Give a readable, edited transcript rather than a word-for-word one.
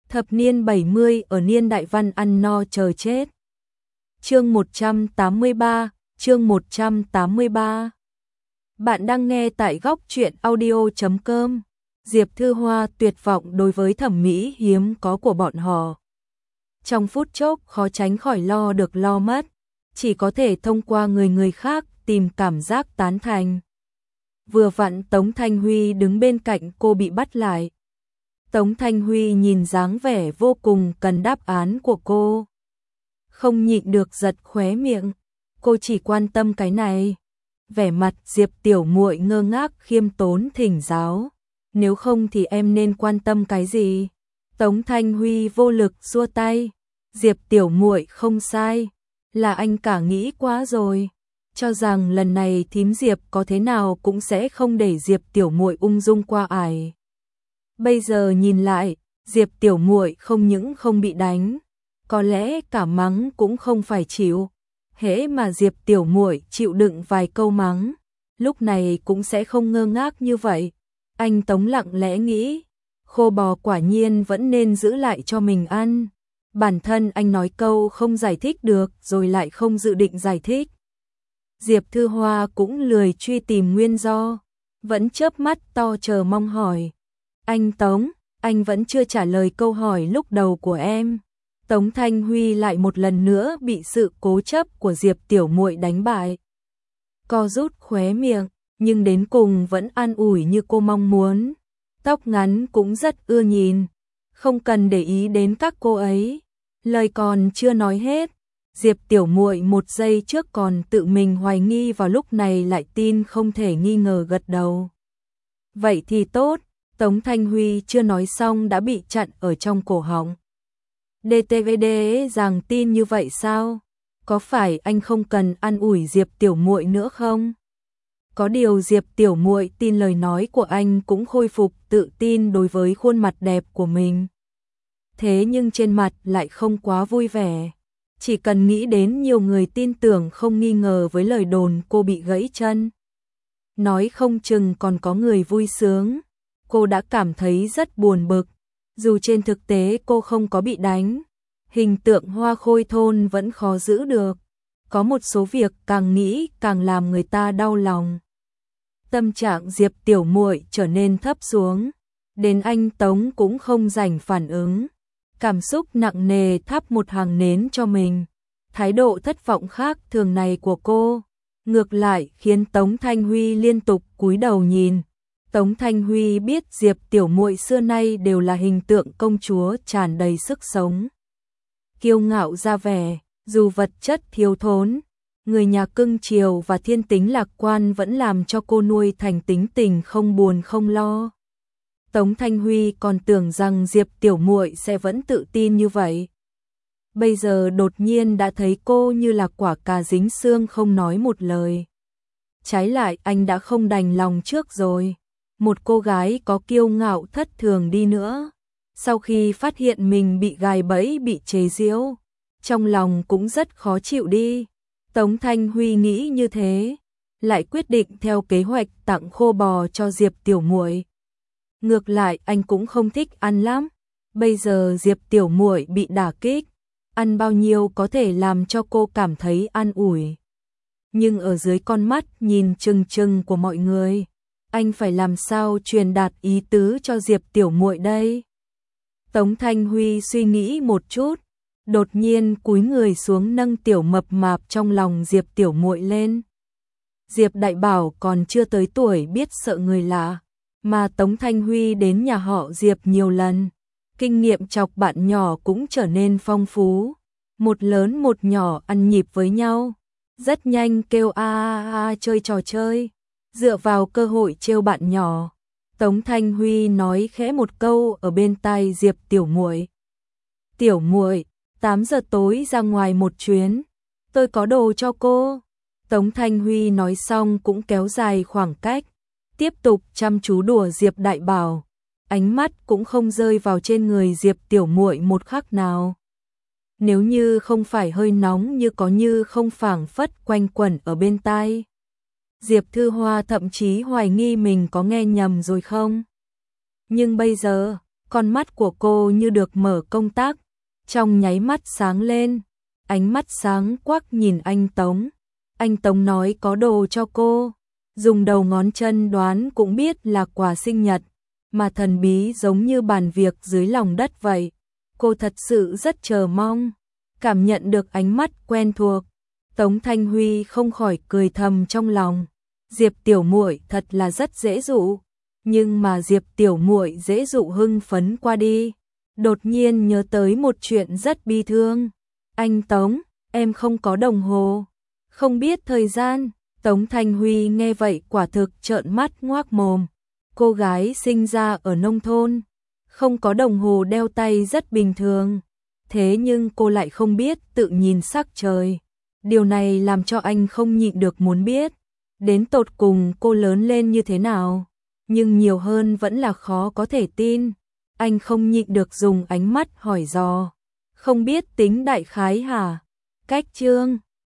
Thập niên 70 ở niên đại văn ăn no chờ chết. Chương 183, chương 183. Bạn đang nghe tại góc truyện audio.com. Diệp Thư Hoa tuyệt vọng đối với thẩm mỹ hiếm có của bọn họ. Trong phút chốc khó tránh khỏi lo được lo mất, chỉ có thể thông qua người khác tìm cảm giác tán thành. Vừa vặn Tống Thanh Huy đứng bên cạnh cô bị bắt lại. Tống Thanh Huy nhìn dáng vẻ vô cùng cần đáp án của cô. Không nhịn được giật khóe miệng, cô chỉ quan tâm cái này. Vẻ mặt Diệp tiểu muội ngơ ngác khiêm tốn thỉnh giáo. Nếu không thì em nên quan tâm cái gì? Tống Thanh Huy vô lực xua tay. Diệp tiểu muội không sai, là anh cả nghĩ quá rồi. Cho rằng lần này thím Diệp có thế nào cũng sẽ không để Diệp tiểu muội ung dung qua ải. Bây giờ nhìn lại, Diệp tiểu muội không những không bị đánh, có lẽ cả mắng cũng không phải chịu. Hễ mà Diệp tiểu muội chịu đựng vài câu mắng, lúc này cũng sẽ không ngơ ngác như vậy. Anh Tống lặng lẽ nghĩ, khô bò quả nhiên vẫn nên giữ lại cho mình ăn. Bản thân anh nói câu không giải thích được rồi lại không dự định giải thích. Diệp Thư Hoa cũng lười truy tìm nguyên do, vẫn chớp mắt to chờ mong hỏi. Anh Tống, anh vẫn chưa trả lời câu hỏi lúc đầu của em. Tống Thanh Huy lại một lần nữa bị sự cố chấp của Diệp tiểu muội đánh bại. Co rút khóe miệng, nhưng đến cùng vẫn an ủi như cô mong muốn. Tóc ngắn cũng rất ưa nhìn, không cần để ý đến các cô ấy. Lời còn chưa nói hết, Diệp tiểu muội một giây trước còn tự mình hoài nghi, vào lúc này lại tin không thể nghi ngờ gật đầu. Vậy thì tốt. Tống Thanh Huy chưa nói xong đã bị chặn ở trong cổ họng. DTVD rằng tin như vậy sao? Có phải anh không cần an ủi Diệp tiểu muội nữa không? Có điều Diệp tiểu muội tin lời nói của anh cũng khôi phục tự tin đối với khuôn mặt đẹp của mình. Thế nhưng trên mặt lại không quá vui vẻ. Chỉ cần nghĩ đến nhiều người tin tưởng không nghi ngờ với lời đồn cô bị gãy chân, nói không chừng còn có người vui sướng, cô đã cảm thấy rất buồn bực. Dù trên thực tế cô không có bị đánh, hình tượng hoa khôi thôn vẫn khó giữ được. Có một số việc càng nghĩ càng làm người ta đau lòng. Tâm trạng Diệp tiểu muội trở nên thấp xuống, đến anh Tống cũng không rảnh phản ứng. Cảm xúc nặng nề thắp một hàng nến cho mình. Thái độ thất vọng khác thường này của cô, ngược lại khiến Tống Thanh Huy liên tục cúi đầu nhìn. Tống Thanh Huy biết Diệp tiểu muội xưa nay đều là hình tượng công chúa tràn đầy sức sống, kiêu ngạo ra vẻ, dù vật chất thiếu thốn, người nhà cưng chiều và thiên tính lạc quan vẫn làm cho cô nuôi thành tính tình không buồn không lo. Tống Thanh Huy còn tưởng rằng Diệp tiểu muội sẽ vẫn tự tin như vậy. Bây giờ đột nhiên đã thấy cô như là quả cà dính xương không nói một lời. Trái lại anh đã không đành lòng trước rồi. Một cô gái có kiêu ngạo thất thường đi nữa, sau khi phát hiện mình bị gài bẫy bị chế giễu, trong lòng cũng rất khó chịu đi. Tống Thanh Huy nghĩ như thế, lại quyết định theo kế hoạch tặng khô bò cho Diệp tiểu muội. Ngược lại anh cũng không thích ăn lắm. Bây giờ Diệp tiểu muội bị đả kích, ăn bao nhiêu có thể làm cho cô cảm thấy an ủi. Nhưng ở dưới con mắt nhìn trừng trừng của mọi người, anh phải làm sao truyền đạt ý tứ cho Diệp tiểu muội đây? Tống Thanh Huy suy nghĩ một chút, đột nhiên cúi người xuống nâng tiểu mập mạp trong lòng Diệp tiểu muội lên. Diệp đại bảo còn chưa tới tuổi biết sợ người lạ, mà Tống Thanh Huy đến nhà họ Diệp nhiều lần, kinh nghiệm chọc bạn nhỏ cũng trở nên phong phú. Một lớn một nhỏ ăn nhịp với nhau, rất nhanh kêu a chơi trò chơi. Dựa vào cơ hội trêu bạn nhỏ, Tống Thanh Huy nói khẽ một câu ở bên tai Diệp tiểu muội. Tiểu muội, 8 giờ tối ra ngoài một chuyến, tôi có đồ cho cô. Tống Thanh Huy nói xong cũng kéo dài khoảng cách, tiếp tục chăm chú đùa Diệp đại bảo, ánh mắt cũng không rơi vào trên người Diệp tiểu muội một khắc nào. Nếu như không phải hơi nóng như có như không phảng phất quanh quẩn ở bên tai, Diệp Thư Hoa thậm chí hoài nghi mình có nghe nhầm rồi không. Nhưng bây giờ, Con mắt của cô như được mở công tắc, trong nháy mắt sáng lên, ánh mắt sáng quắc nhìn anh Tống. Anh Tống nói có đồ cho cô, dùng đầu ngón chân đoán cũng biết là quà sinh nhật, mà thần bí giống như bàn việc dưới lòng đất vậy. Cô thật sự rất chờ mong, cảm nhận được ánh mắt quen thuộc. Tống Thanh Huy không khỏi cười thầm trong lòng, Diệp tiểu muội thật là rất dễ dụ, nhưng mà Diệp tiểu muội dễ dụ hưng phấn qua đi, đột nhiên nhớ tới một chuyện rất bi thương. Anh Tống, em không có đồng hồ, không biết thời gian. Tống Thanh Huy nghe vậy quả thực trợn mắt ngoác mồm. Cô gái sinh ra ở nông thôn, không có đồng hồ đeo tay rất bình thường. Thế nhưng cô lại không biết tự nhìn sắc trời. Điều này làm cho anh không nhịn được muốn biết, đến tột cùng cô lớn lên như thế nào. Nhưng nhiều hơn vẫn là khó có thể tin. Anh không nhịn được dùng ánh mắt hỏi dò. Không biết tính đại khái hả? Cách chương